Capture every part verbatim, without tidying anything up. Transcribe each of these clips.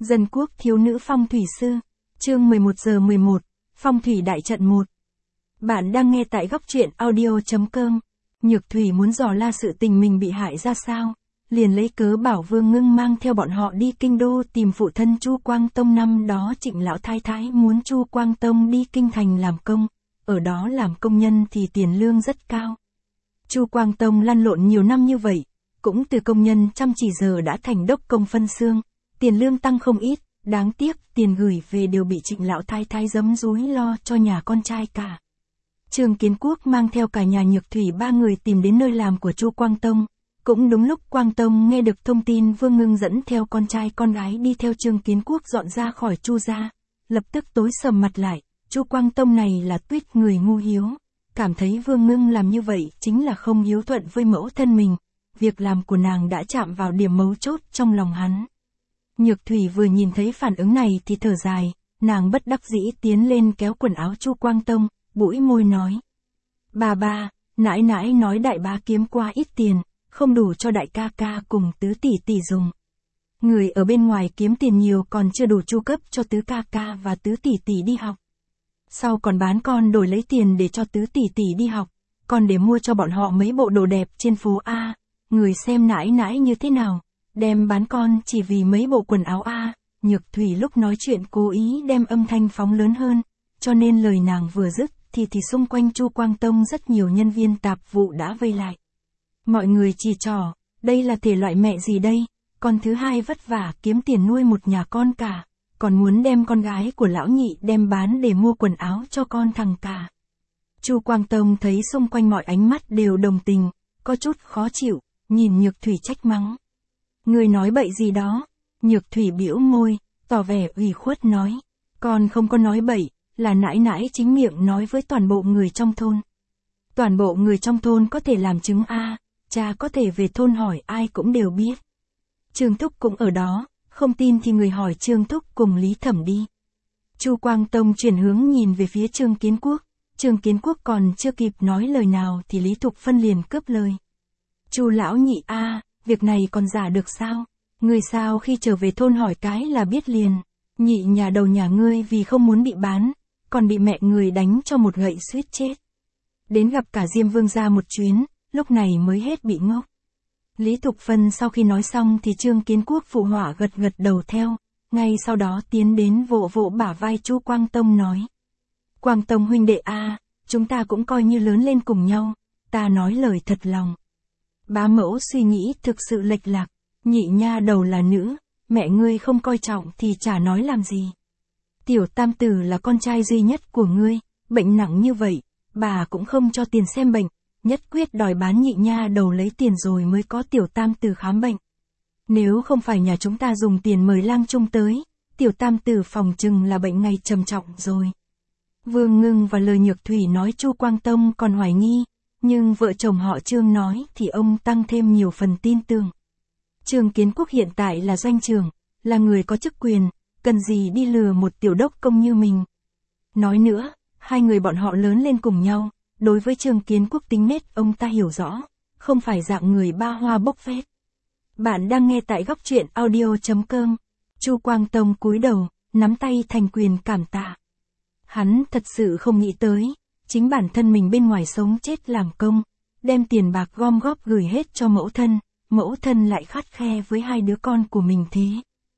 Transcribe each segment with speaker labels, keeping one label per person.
Speaker 1: Dân quốc thiếu nữ phong thủy sư. Chương mười một giờ mười một, Phong thủy đại trận một. Bạn đang nghe tại góc truyện audio chấm com. Nhược Thủy muốn dò la sự tình mình bị hại ra sao, liền lấy cớ bảo Vương Ngưng mang theo bọn họ đi kinh đô tìm phụ thân Chu Quang Tông. Năm đó Trịnh lão thái thái muốn Chu Quang Tông đi kinh thành làm công, ở đó làm công nhân thì tiền lương rất cao. Chu Quang Tông lăn lộn nhiều năm như vậy, cũng từ công nhân chăm chỉ giờ đã thành đốc công phân xương, tiền lương tăng không ít, đáng tiếc tiền gửi về đều bị Trịnh lão thái thái giấm dúi lo cho nhà con trai cả. Trương Kiến Quốc mang theo cả nhà Nhược Thủy ba người tìm đến nơi làm của Chu Quang Tông. Cũng đúng lúc Quang Tông nghe được thông tin Vương Ngưng dẫn theo con trai con gái đi theo Trương Kiến Quốc dọn ra khỏi Chu gia, lập tức tối sầm mặt lại. Chu Quang Tông này là tuýt người ngu hiếu, cảm thấy Vương Ngưng làm như vậy chính là không hiếu thuận với mẫu thân mình, việc làm của nàng đã chạm vào điểm mấu chốt trong lòng hắn. Nhược Thủy vừa nhìn thấy phản ứng này thì thở dài, nàng bất đắc dĩ tiến lên kéo quần áo Chu Quang Tông, bũi môi nói: "Bà bà, nãi nãi nói đại bá kiếm qua ít tiền, không đủ cho đại ca ca cùng tứ tỷ tỷ dùng. Người ở bên ngoài kiếm tiền nhiều còn chưa đủ chu cấp cho tứ ca ca và tứ tỷ tỷ đi học. Sau còn bán con đổi lấy tiền để cho tứ tỷ tỷ đi học, còn để mua cho bọn họ mấy bộ đồ đẹp trên phố A, người xem nãi nãi như thế nào, đem bán con chỉ vì mấy bộ quần áo A." Nhược Thủy lúc nói chuyện cố ý đem âm thanh phóng lớn hơn, cho nên lời nàng vừa dứt thì thì xung quanh Chu Quang Tông rất nhiều nhân viên tạp vụ đã vây lại. Mọi người chỉ trỏ, đây là thể loại mẹ gì đây, con thứ hai vất vả kiếm tiền nuôi một nhà con cả, còn muốn đem con gái của lão nhị đem bán để mua quần áo cho con thằng cả. Chu Quang Tông thấy xung quanh mọi ánh mắt đều đồng tình, có chút khó chịu, nhìn Nhược Thủy trách mắng: "Người nói bậy gì đó?" Nhược Thủy bĩu môi, tỏ vẻ ủy khuất nói: "Con không có nói bậy, là nãi nãi chính miệng nói với toàn bộ người trong thôn. Toàn bộ người trong thôn có thể làm chứng a, cha có thể về thôn hỏi ai cũng đều biết. Trương Thúc cũng ở đó, không tin thì người hỏi Trương Thúc cùng Lý Thẩm đi." Chu Quang Tông chuyển hướng nhìn về phía Trương Kiến Quốc, Trương Kiến Quốc còn chưa kịp nói lời nào thì Lý Thục Phân liền cướp lời: "Chu lão nhị a, việc này còn giả được sao? Người sao khi trở về thôn hỏi cái là biết liền. Nhị nhà đầu nhà ngươi vì không muốn bị bán, còn bị mẹ người đánh cho một gậy suýt chết. Đến gặp cả Diêm Vương gia một chuyến, lúc này mới hết bị ngốc." Lý Thục Phân sau khi nói xong thì Trương Kiến Quốc phụ họa gật gật đầu theo, ngay sau đó tiến đến vỗ vỗ bả vai Chu Quang Tông nói: "Quang Tông huynh đệ a, chúng ta cũng coi như lớn lên cùng nhau, ta nói lời thật lòng. Bá mẫu suy nghĩ thực sự lệch lạc, nhị nha đầu là nữ, mẹ ngươi không coi trọng thì chả nói làm gì. Tiểu tam tử là con trai duy nhất của ngươi, bệnh nặng như vậy, bà cũng không cho tiền xem bệnh, nhất quyết đòi bán nhị nha đầu lấy tiền rồi mới có tiểu tam tử khám bệnh. Nếu không phải nhà chúng ta dùng tiền mời lang trung tới, tiểu tam tử phòng chừng là bệnh ngày trầm trọng rồi." Vương Ngưng và lời Nhược Thủy nói Chu Quang Tông còn hoài nghi, nhưng vợ chồng họ Trương nói thì ông tăng thêm nhiều phần tin tưởng. Trương Kiến Quốc hiện tại là doanh trưởng, là người có chức quyền, cần gì đi lừa một tiểu đốc công như mình. Nói nữa, hai người bọn họ lớn lên cùng nhau, đối với Trương Kiến Quốc tính nết ông ta hiểu rõ, không phải dạng người ba hoa bốc phét. Bạn đang nghe tại góc truyện audio chấm com. Chu Quang Tông cúi đầu, nắm tay thành quyền cảm tạ. Hắn thật sự không nghĩ tới, chính bản thân mình bên ngoài sống chết làm công, đem tiền bạc gom góp gửi hết cho mẫu thân, mẫu thân lại khắt khe với hai đứa con của mình thế.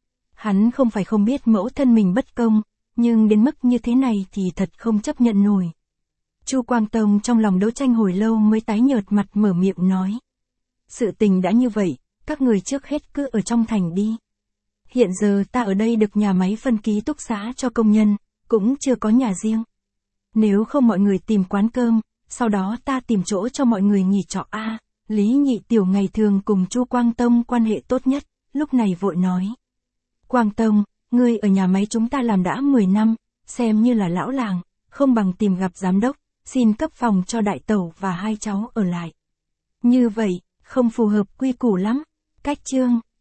Speaker 1: Hắn không phải không biết mẫu thân mình bất công, nhưng đến mức như thế này thì thật không chấp nhận nổi. Chu Quang Tông trong lòng đấu tranh hồi lâu mới tái nhợt mặt mở miệng nói: "Sự tình đã như vậy, các người trước hết cứ ở trong thành đi. Hiện giờ ta ở đây được nhà máy phân ký túc xá cho công nhân, cũng chưa có nhà riêng. Nếu không mọi người tìm quán cơm, sau đó ta tìm chỗ cho mọi người nghỉ trọ a." Lý Nhị Tiểu ngày thường cùng Chu Quang Tông quan hệ tốt nhất, lúc này vội nói: "Quang Tông, ngươi ở nhà máy chúng ta làm đã mười năm, xem như là lão làng, không bằng tìm gặp giám đốc, xin cấp phòng cho đại tẩu và hai cháu ở lại. Như vậy, không phù hợp quy củ lắm." Cách chương